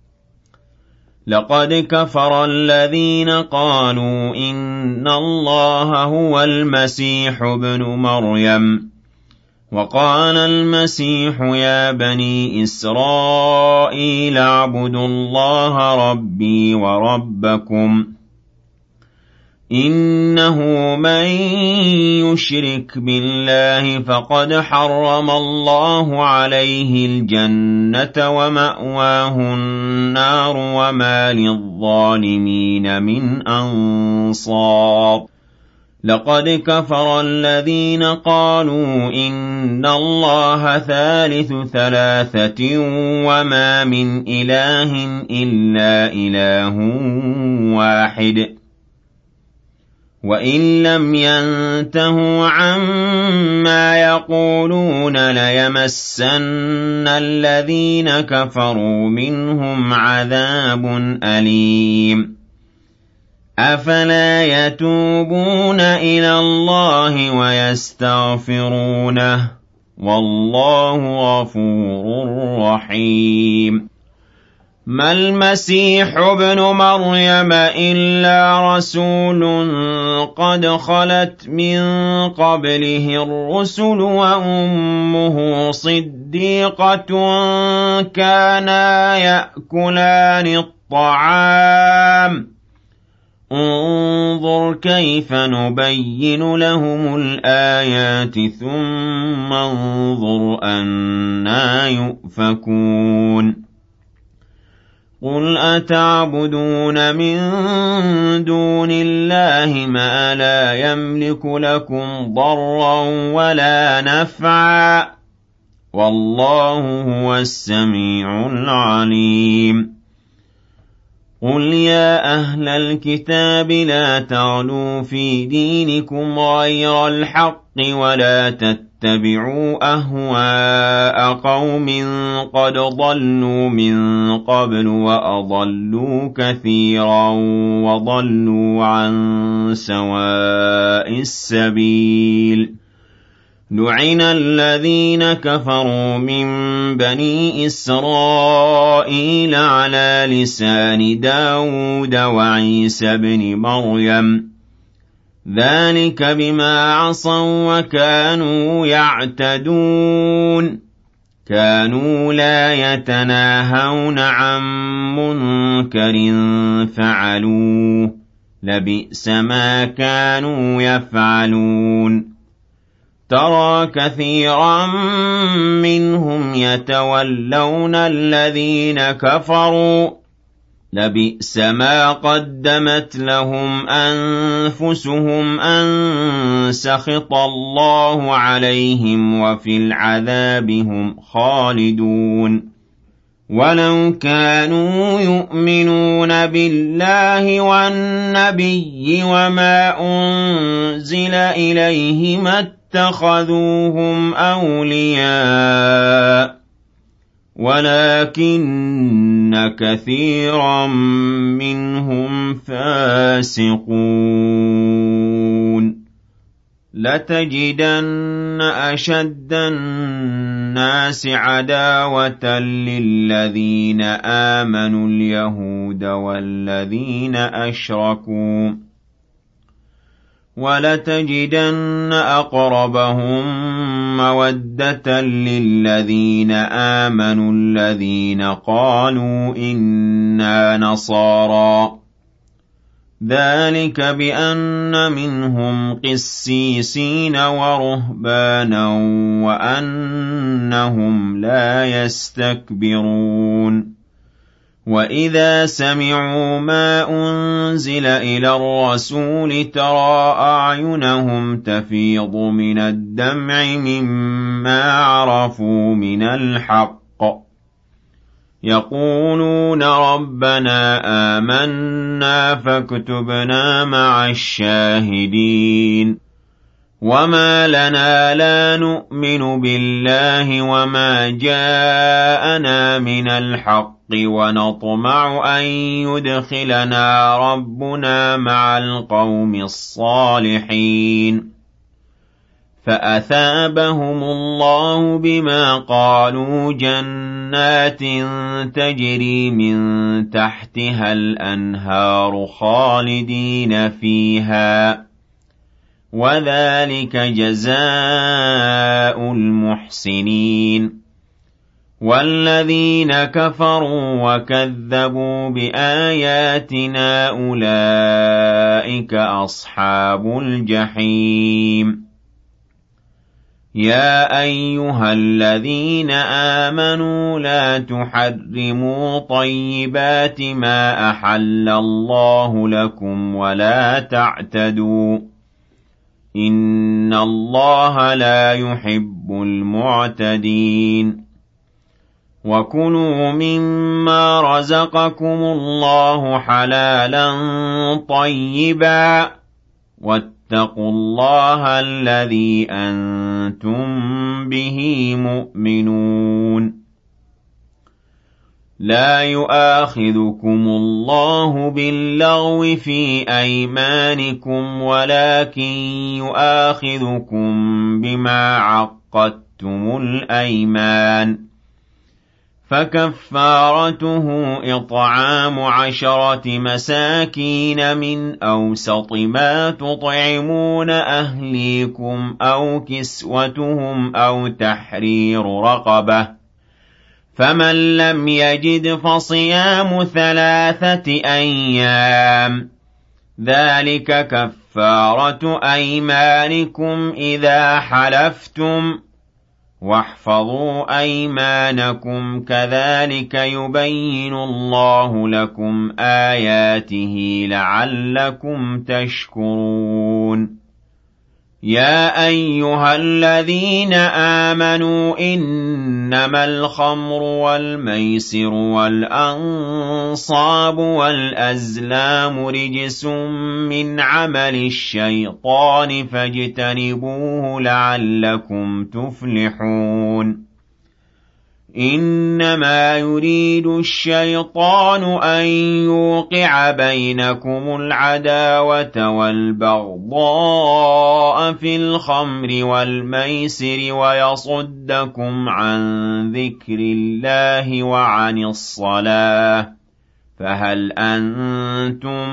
لقد كفر الذين قالوا إن الله هو المسيح ابن مريم وقال المسيح يا بني إسرائيل اعبدوا الله ربي وربكم إنه من يشرك بالله فقد حرم الله عليه الجنة ومأواه النار وما للظالمين من أنصار لقد كفر الذين قالوا إن الله ثالث ثلاثة وما من إله إلا إله واحد وإن لم ينتهوا عما يقولون ليمسن الذين كفروا منهم عذاب أليم أفلا يتوبون إلى الله ويستغفرونه والله غفور رحيم ما المسيح ابن مريم إلا رسول قد خلت من قبله الرسل وأمه صديقة كانا يأكلان الطعام انظر كيف نبين لهم الآيات ثم انظر أنى يؤفكون قل أتعبدون من دون الله ما لا يملك لكم ضرا ولا نفعا والله هو السميع العليم قل يا أهل الكتاب لا تغلوا في دينكم غير الحق ولا تتبعوا أهواء قوم قد ضلوا من قبل وأضلوا كثيرا وضلوا عن سواء السبيل لعن الذين كفروا من بني إسرائيل على لسان داود وعيسى بن مريم ذلك بما عصوا وكانوا يعتدون كانوا لا يتناهون عن منكر فعلوه لبئس ما كانوا يفعلون ترى كثيرا منهم يتولون الذين كفروا لبئس ما قدمت لهم أنفسهم أن سخط الله عليهم وفي العذاب هم خالدون ولو كانوا يؤمنون بالله والنبي وما أنزل إليه ما اتخذوهم أولياء ولكن كثيرا منهم فاسقون لتجدن أشد الناس عداوة للذين آمنوا اليهود والذين أشركوا ولتجدن أقربهم مودة للذين آمنوا الذين قالوا إنا نصارى ذلك بأن منهم قسيسين ورهبانا وأنهم لا يستكبرون وَإِذَا سَمِعُوا مَا أُنزِلَ إِلَى الرَّسُولِ تَرَىٰ أَعْيُنَهُمْ تَفِيضُ مِنَ الدَّمْعِ مِمَّا عَرَفُوا مِنَ الْحَقِّ يَقُولُونَ رَبَّنَا آمَنَّا فَاكْتُبْنَا مَعَ الشَّاهِدِينَ وَمَا لَنَا لَا نُؤْمِنُ بِاللَّهِ وَمَا جَاءَنَا مِنَ الْحَقِّ وَنَطْمَعُ أَن يُدْخِلَنَا رَبُّنَا مَعَ الْقَوْمِ الصَّالِحِينَ فَأَثَابَهُمُ اللَّهُ بِمَا قَالُوا جَنَّاتٍ تَجْرِي مِن تَحْتِهَا الْأَنْهَارُ خَالِدِينَ فِيهَا وَذَلِكَ جَزَاءُ الْمُحْسِنِينَ وَالَّذِينَ كَفَرُوا وَكَذَّبُوا بِآيَاتِنَا أُولَئِكَ أَصْحَابُ الْجَحِيمِ يَا أَيُّهَا الَّذِينَ آمَنُوا لَا تُحَرِّمُوا طَيِّبَاتِ مَا أَحَلَّ اللَّهُ لَكُمْ وَلَا تَعْتَدُوا إِنَّ اللَّهَ لَا يُحِبُّ الْمُعْتَدِينَ وَكُلُوا مِمَّا رَزَقَكُمُ اللَّهُ حَلَالًا طَيِّبًا وَاتَّقُوا اللَّهَ الَّذِي أَنتُم بِهِ مُؤْمِنُونَ لَا يُؤَاخِذُكُمُ اللَّهُ بِاللَّغْوِ فِي أَيْمَانِكُمْ وَلَكِن يُؤَاخِذُكُم بِمَا عَقَّدتُّمُ الْأَيْمَانَ فَكَفَّارَتُهُ إِطْعَامُ عَشَرَةِ مَسَاكِينَ مِنْ أَوْسَطِ مَا تُطْعِمُونَ أَهْلِيكُمْ أَوْ كِسْوَتُهُمْ أَوْ تَحْرِيرُ رَقَبَةٍ فَمَن لَّمْ يَجِدْ فَصِيَامُ ثَلَاثَةِ أَيَّامٍ ذَلِكَ كَفَّارَةُ أَيْمَانِكُمْ إِذَا حَلَفْتُمْ وَاحْفَظُوا أَيْمَانَكُمْ كَذَلِكَ يُبَيِّنُ اللَّهُ لَكُمْ آيَاتِهِ لَعَلَّكُمْ تَشْكُرُونَ يَا أَيُّهَا الَّذِينَ آمَنُوا إِنَّمَا الْخَمْرُ وَالْمَيْسِرُ وَالْأَنصَابُ وَالْأَزْلَامُ رِجْسٌ مِّنْ عَمَلِ الشَّيْطَانِ فَاجْتَنِبُوهُ لَعَلَّكُمْ تُفْلِحُونَ إِنَّمَا يُرِيدُ الشَّيْطَانُ أَن يُوقِعَ بَيْنَكُمُ الْعَدَاوَةَ وَالْبَغْضَاءَ فِي الْخَمْرِ وَالْمَيْسِرِ وَيَصُدَّكُمْ عَن ذِكْرِ اللَّهِ وَعَنِ الصَّلَاةِ فَهَلْ أَنتُم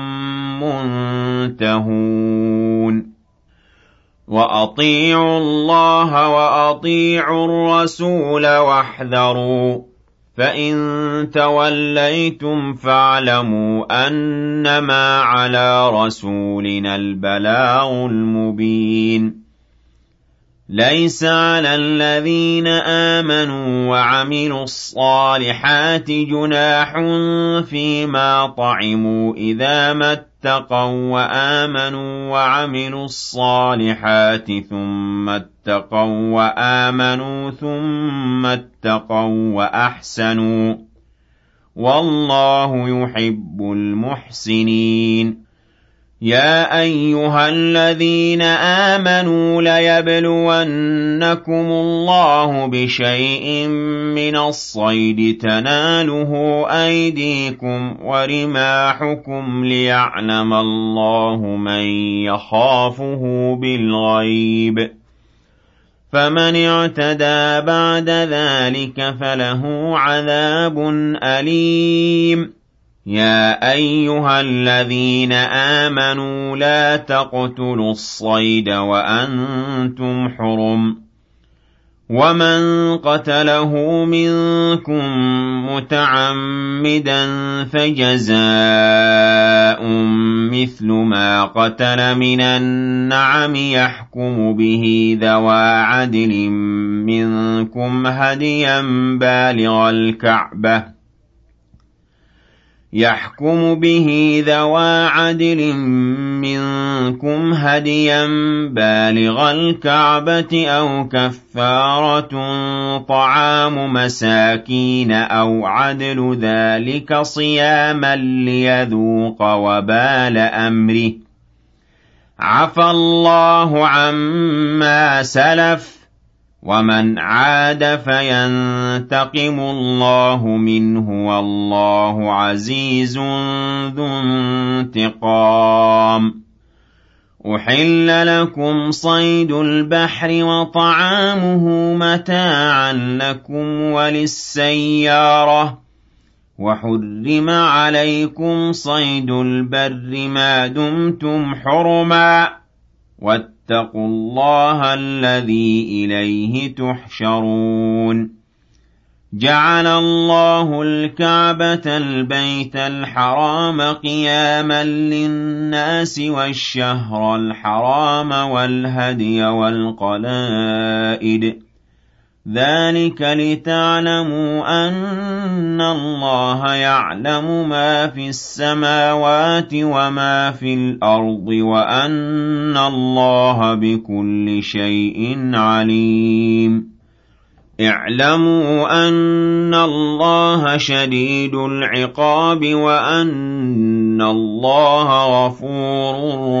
مُّنتَهُونَ وَأَطِيعُوا اللَّهَ وَأَطِيعُوا الرَّسُولَ وَاحْذَرُوا فَإِن تَوَلَّيْتُمْ فَاعْلَمُوا أَنَّمَا عَلَىٰ رَسُولِنَا الْبَلَاغُ الْمُبِينُ لَيْسَ عَلَى الَّذِينَ آمَنُوا وَعَمِلُوا الصَّالِحَاتِ جُنَاحٌ فِيمَا طَعِمُوا إِذَا مَا اتَّقَوا وَّآمَنُوا وَعَمِلُوا الصَّالِحَاتِ ثُمَّ اتَّقَوا وَّآمَنُوا ثُمَّ اتَّقَوا وَّأَحْسَنُوا وَاللَّهُ يُحِبُّ الْمُحْسِنِينَ يَا أَيُّهَا الَّذِينَ آمَنُوا لَيَبْلُوَنَّكُمُ اللَّهُ بِشَيْءٍ مِّنَ الصَّيْدِ تَنَالُهُ أَيْدِيكُمْ وَرِمَاحُكُمْ لِيَعْلَمَ اللَّهُ مَن يَخَافُهُ بِالْغَيْبِ فَمَنِ اعْتَدَىٰ بَعْدَ ذَٰلِكَ فَلَهُ عَذَابٌ أَلِيمٌ يَا أَيُّهَا الَّذِينَ آمَنُوا لَا تَقْتُلُوا الصَّيْدَ وَأَنتُمْ حُرُمٌ ۚ وَمَن قَتَلَهُ مِنكُم مُّتَعَمِّدًا فَجَزَاءٌ مِّثْلُ مَا قَتَلَ مِنَ النَّعَمِ يَحْكُمُ بِهِ ذَوَا عَدْلٍ مِّنكُمْ هَدْيًا بَالِغَ الْكَعْبَةِ يحكم به ذوى عدل منكم هديا بالغ الكعبة أو كفارة طعام مساكين أو عدل ذلك صياما ليذوق وبال أمره عفى الله عما سلف ومن عاد فينتقم الله منه والله عزيز ذو انتقام. أحل لكم صيد البحر وطعامه متاعا لكم وللسيارة وحرم عليكم صيد البر ما دمتم حرما واتقوا الله الذي إليه تحشرون. جعل الله الكعبة البيت الحرام قياما للناس والشهر الحرام والهدي والقلائد ذلك لتعلموا أن الله يعلم ما في السماوات وما في الأرض وأن الله بكل شيء عليم. اعلموا أن الله شديد العقاب وأن الله غفور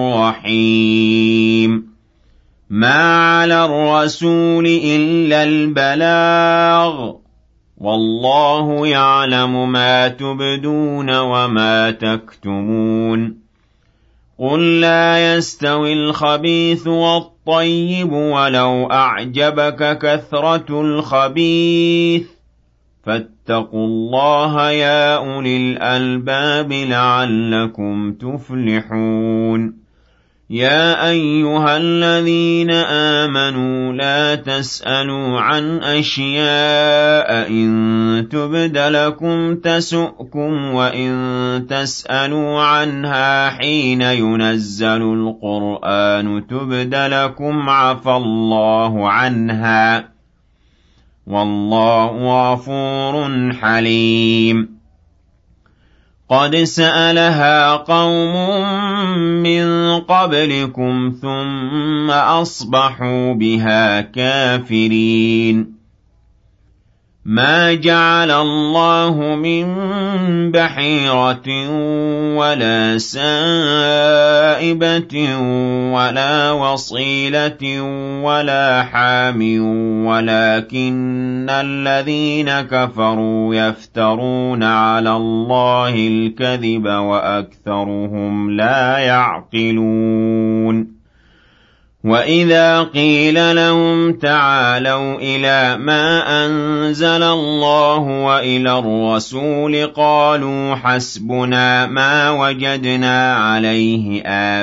رحيم. ما على الرسول إلا البلاغ والله يعلم ما تبدون وما تكتمون. قل لا يستوي الخبيث والطيب ولو أعجبك كثرة الخبيث فاتقوا الله يا أولي الألباب لعلكم تفلحون. يا أيها الذين آمنوا لا تسألوا عن أشياء إن تبد لكم تسؤكم وإن تسألوا عنها حين ينزل القرآن تبد لكم عفى الله عنها والله غفور حليم. قد سألها قوم من قبلكم ثم أصبحوا بها كافرين. ما جعل الله من بحيرة ولا سائبة ولا وصيلة ولا حام ولكن الذين كفروا يفترون على الله الكذب وأكثرهم لا يعقلون. وَإِذَا قِيلَ لَهُمْ تَعَالَوْا إِلَى مَا أَنزَلَ اللَّهُ وَإِلَى الرَّسُولِ قَالُوا حَسْبُنَا مَا وَجَدْنَا عَلَيْهِ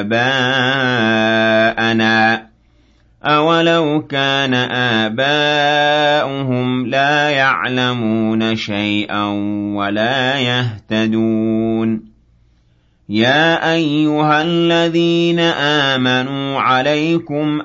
آبَاءَنَا أَوَلَوْ كَانَ آبَاؤُهُمْ لَا يَعْلَمُونَ شَيْئًا وَلَا يَهْتَدُونَ. يا أيها الذين آمنوا عليكم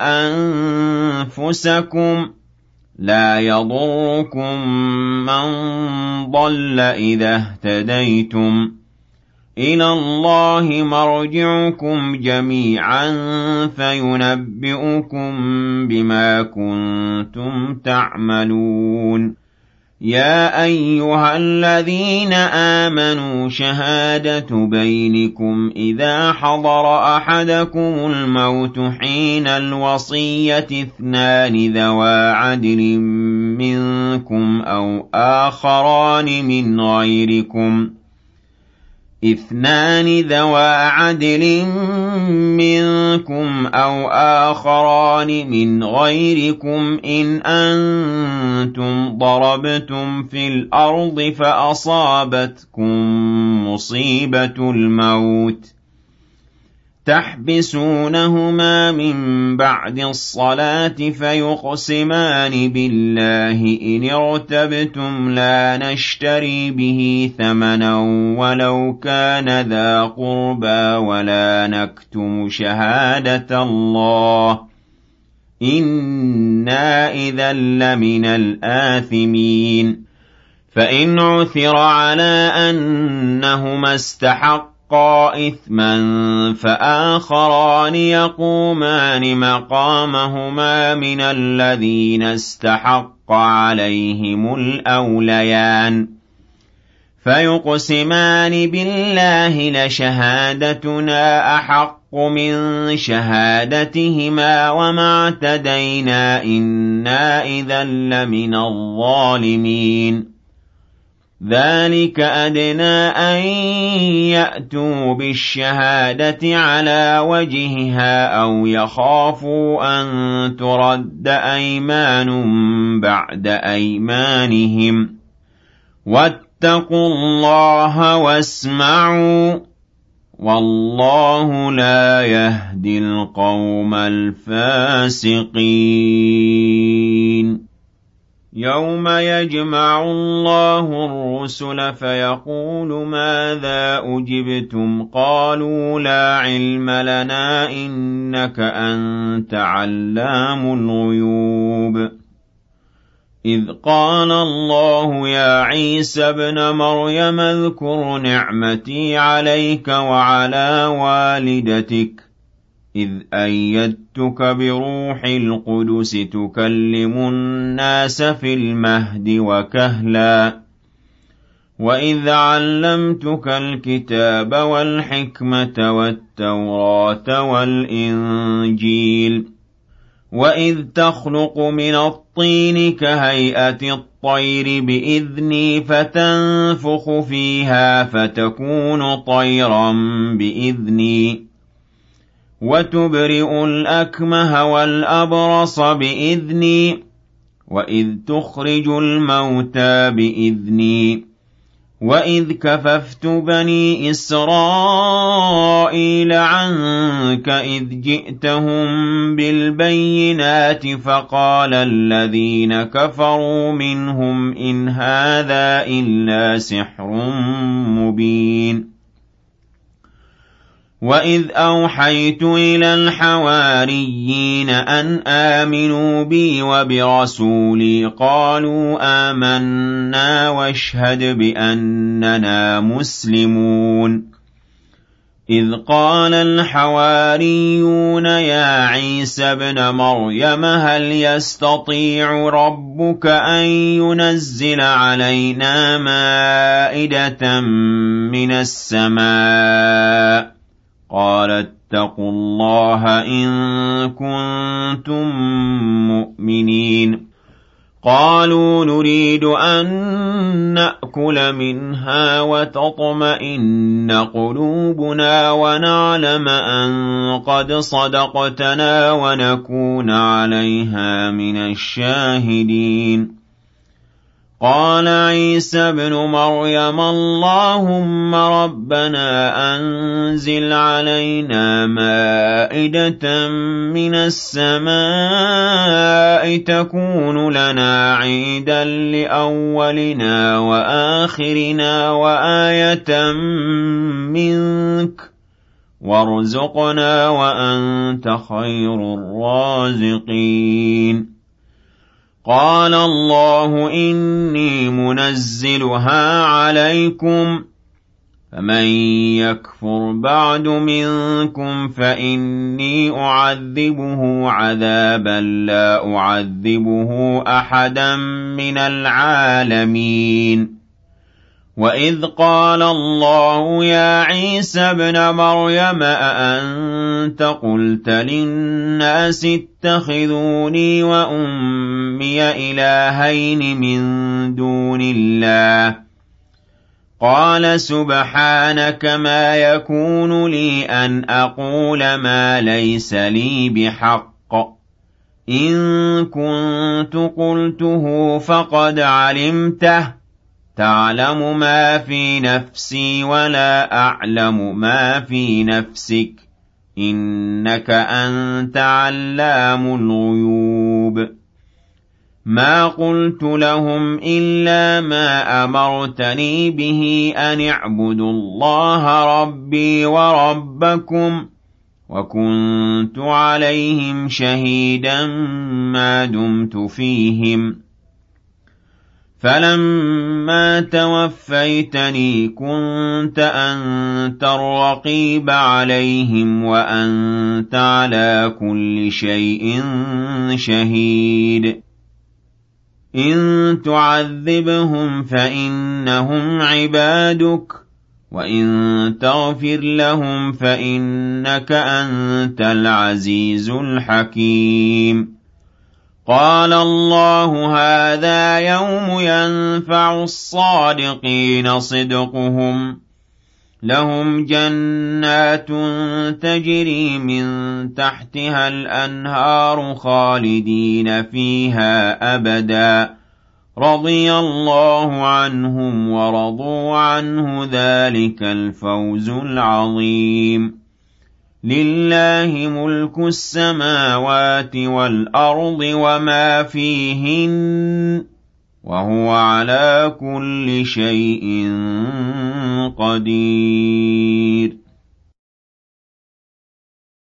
أنفسكم لا يضركم من ضل إذا اهتديتم إلى الله مرجعكم جميعا فينبئكم بما كنتم تعملون. يا أيها الذين آمنوا شهادة بينكم إذا حضر أحدكم الموت حين الوصية اثنان ذوى عدل منكم أو آخران من غيركم اثنان ذوى عدل منكم أو آخران من غيركم إن أنتم ضربتم في الأرض فأصابتكم مصيبة الموت تحبسونهما من بعد الصلاة فيقسمان بالله إن ارتبتم لا نشتري به ثمنا ولو كان ذا قربى ولا نكتم شهادة الله إنا إذا لمن الآثمين. فإن عثر على أنهما استحقا إثما فآخران يقومان مقامهما من الذين استحق عليهم الأوليان فيقسمان بالله لشهادتنا أحق من شهادتهما وما اعتدينا إنا إذا لمن الظالمين ذلك أدنى أن يأتوا بالشهادة على وجهها أو يخافوا أن ترد أيمان بعد أيمانهم واتقوا الله واسمعوا والله لا يهدي القوم الفاسقين يوم يجمع الله الرسل فيقول ماذا أجبتم قالوا لا علم لنا إنك أنت علام الغيوب إذ قال الله يا عيسى ابن مريم اذكر نعمتي عليك وعلى والدتك إذ أيدتك بروح القدس تكلم الناس في المهد وكهلا وإذ علمتك الكتاب والحكمة والتوراة والإنجيل وإذ تخلق من الطين كهيئة الطير بإذني فتنفخ فيها فتكون طيرا بإذني وتبرئ الأكمه والأبرص بإذني وإذ تخرج الموتى بإذني وإذ كففت بني إسرائيل عنك إذ جئتهم بالبينات فقال الذين كفروا منهم إن هذا إلا سحر مبين وإذ أوحيت إلى الحواريين أن آمنوا بي وبرسولي قالوا آمنا واشهد بأننا مسلمون إذ قال الحواريون يا عيسى ابن مريم هل يستطيع ربك أن ينزل علينا مائدة من السماء قال اتقوا الله إن كنتم مؤمنين قالوا نريد أن نأكل منها وتطمئن قلوبنا ونعلم أن قد صدقتنا ونكون عليها من الشاهدين قال عيسى ابن مريم اللهم ربنا أنزل علينا مائدة من السماء تكون لنا عيدا لأولنا وآخرنا وآية منك وارزقنا وأنت خير الرازقين قال الله إني منزلها عليكم فمن يكفر بعد منكم فإني أعذبه عذابا لا أعذبه أحدا من العالمين وإذ قال الله يا عيسى ابن مريم أأنت قلت للناس اتخذوني وأمي إلهين من دون الله قال سبحانك ما يكون لي أن أقول ما ليس لي بحق إن كنت قلته فقد علمته تعلم ما في نفسي ولا أعلم ما في نفسك إنك أنت علام الغيوب ما قلت لهم إلا ما أمرتني به أن اعبدوا الله ربي وربكم وكنت عليهم شهيدا ما دمت فيهم فَلَمَّا تَوَفَّيْتَنِي كُنتَ أَنتَ الرَّقِيبَ عَلَيْهِمْ وَأَنتَ عَلَىٰ كُلِّ شَيْءٍ شَهِيدٌ إِن تُعَذِّبْهُمْ فَإِنَّهُمْ عِبَادُكَ وَإِن تَغْفِرْ لَهُمْ فَإِنَّكَ أَنتَ الْعَزِيزُ الْحَكِيمُ قَالَ اللَّهُ هَٰذَا يَوْمُ يَنفَعُ الصَّادِقِينَ صِدْقُهُمْ ۚ لَهُمْ جَنَّاتٌ تَجْرِي مِن تَحْتِهَا الْأَنْهَارُ خَالِدِينَ فِيهَا أَبَدًا ۖ رَّضِيَ اللَّهُ عَنْهُمْ وَرَضُوا عَنْهُ ۚ ذَٰلِكَ الْفَوْزُ الْعَظِيمُ لِلَّهِ مُلْكُ السَّمَاوَاتِ وَالْأَرْضِ وَمَا فِيهِنَّ ۚ وَهُوَ عَلَىٰ كُلِّ شَيْءٍ قَدِيرٌ